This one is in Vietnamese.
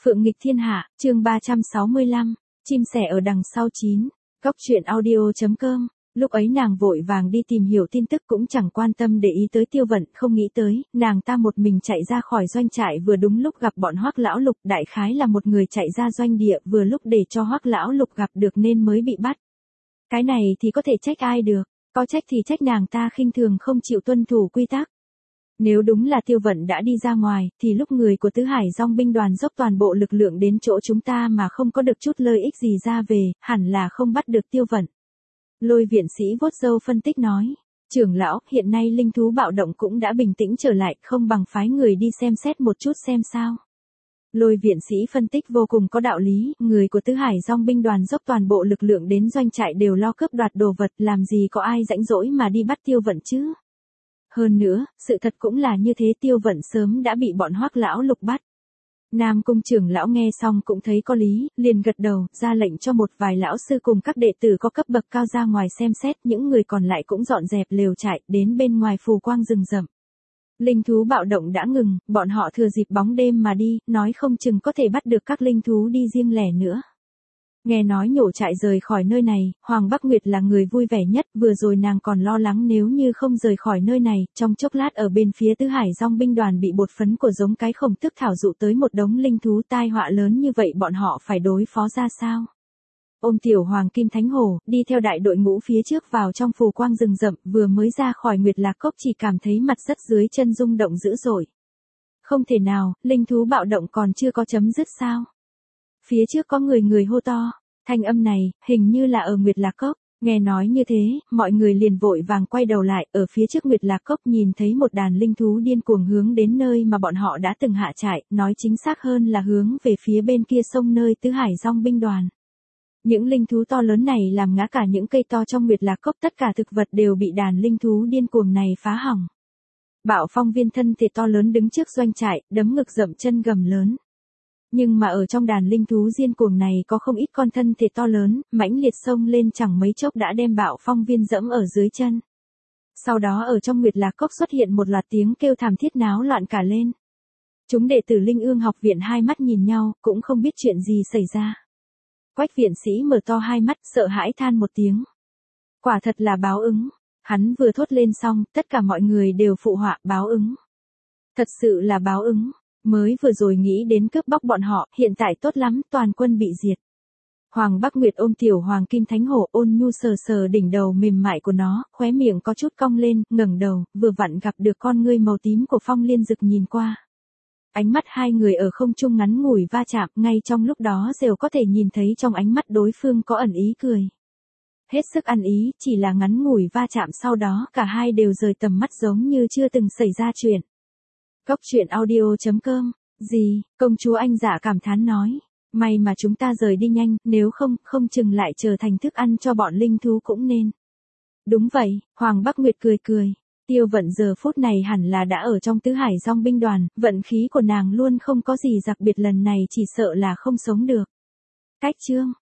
Phượng nghịch thiên hạ, chương 365, chim sẻ ở đằng sau 9. Góc truyện audio.com. Lúc ấy nàng vội vàng đi tìm hiểu tin tức cũng chẳng quan tâm để ý tới Tiêu Vận, không nghĩ tới, nàng ta một mình chạy ra khỏi doanh trại vừa đúng lúc gặp bọn Hoắc lão lục, đại khái là một người chạy ra doanh địa vừa lúc để cho Hoắc lão lục gặp được nên mới bị bắt. Cái này thì có thể trách ai được, có trách thì trách nàng ta khinh thường không chịu tuân thủ quy tắc. Nếu đúng là Tiêu Vận đã đi ra ngoài, thì lúc người của Tứ Hải Dòng binh đoàn dốc toàn bộ lực lượng đến chỗ chúng ta mà không có được chút lợi ích gì ra về, hẳn là không bắt được Tiêu Vận. Lôi viện sĩ vuốt râu phân tích nói, trưởng lão, hiện nay linh thú bạo động cũng đã bình tĩnh trở lại, không bằng phái người đi xem xét một chút xem sao. Lôi viện sĩ phân tích vô cùng có đạo lý, người của Tứ Hải Dòng binh đoàn dốc toàn bộ lực lượng đến doanh trại đều lo cướp đoạt đồ vật, làm gì có ai rảnh rỗi mà đi bắt Tiêu Vận chứ. Hơn nữa, sự thật cũng là như thế, Tiêu Vận sớm đã bị bọn Hoắc lão lục bắt. Nam Cung trưởng lão nghe xong cũng thấy có lý, liền gật đầu, ra lệnh cho một vài lão sư cùng các đệ tử có cấp bậc cao ra ngoài xem xét, những người còn lại cũng dọn dẹp lều trại, đến bên ngoài phù quang rừng rậm. Linh thú bạo động đã ngừng, bọn họ thừa dịp bóng đêm mà đi, nói không chừng có thể bắt được các linh thú đi riêng lẻ nữa. Nghe nói nhổ trại rời khỏi nơi này, Hoàng Bắc Nguyệt là người vui vẻ nhất, vừa rồi nàng còn lo lắng nếu như không rời khỏi nơi này, trong chốc lát ở bên phía Tứ Hải Dòng binh đoàn bị bột phấn của giống cái khổng tức thảo dụ tới một đống linh thú, tai họa lớn như vậy bọn họ phải đối phó ra sao. Ôm tiểu Hoàng Kim Thánh Hổ, đi theo đại đội ngũ phía trước vào trong phù quang rừng rậm, vừa mới ra khỏi Nguyệt Lạc Cốc chỉ cảm thấy mặt đất dưới chân rung động dữ dội. Không thể nào, linh thú bạo động còn chưa có chấm dứt sao? Phía trước có người hô to, thanh âm này, hình như là ở Nguyệt Lạc Cốc. Nghe nói như thế, mọi người liền vội vàng quay đầu lại, ở phía trước Nguyệt Lạc Cốc nhìn thấy một đàn linh thú điên cuồng hướng đến nơi mà bọn họ đã từng hạ trại, nói chính xác hơn là hướng về phía bên kia sông nơi Tứ Hải Dòng binh đoàn. Những linh thú to lớn này làm ngã cả những cây to trong Nguyệt Lạc Cốc, tất cả thực vật đều bị đàn linh thú điên cuồng này phá hỏng. Bạo Phong Viên thân thể to lớn đứng trước doanh trại, đấm ngực dậm chân gầm lớn. Nhưng mà ở trong đàn linh thú điên cuồng này có không ít con thân thể to lớn, mãnh liệt xông lên chẳng mấy chốc đã đem Bạo Phong Viên dẫm ở dưới chân. Sau đó ở trong Nguyệt Lạc Cốc xuất hiện một loạt tiếng kêu thảm thiết náo loạn cả lên. Chúng đệ tử Linh Ương học viện hai mắt nhìn nhau, cũng không biết chuyện gì xảy ra. Quách viện sĩ mở to hai mắt, sợ hãi than một tiếng. Quả thật là báo ứng. Hắn vừa thốt lên xong, tất cả mọi người đều phụ họa, báo ứng. Thật sự là báo ứng. Mới vừa rồi nghĩ đến cướp bóc bọn họ, hiện tại tốt lắm, toàn quân bị diệt. Hoàng Bắc Nguyệt ôm tiểu Hoàng Kim Thánh Hổ, ôn nhu sờ sờ đỉnh đầu mềm mại của nó, khóe miệng có chút cong lên, ngẩng đầu, vừa vặn gặp được con ngươi màu tím của Phong Liên Dực nhìn qua. Ánh mắt hai người ở không trung ngắn ngủi va chạm, ngay trong lúc đó đều có thể nhìn thấy trong ánh mắt đối phương có ẩn ý cười. Hết sức ăn ý, chỉ là ngắn ngủi va chạm sau đó cả hai đều rời tầm mắt giống như chưa từng xảy ra chuyện. Góc truyện audio.com. Gì, công chúa Anh Dạ cảm thán nói. May mà chúng ta rời đi nhanh, nếu không, không chừng lại trở thành thức ăn cho bọn linh thú cũng nên. Đúng vậy, Hoàng Bắc Nguyệt cười cười. Tiêu Vận giờ phút này hẳn là đã ở trong Tứ Hải Dòng binh đoàn, vận khí của nàng luôn không có gì đặc biệt, lần này chỉ sợ là không sống được. Cách chương.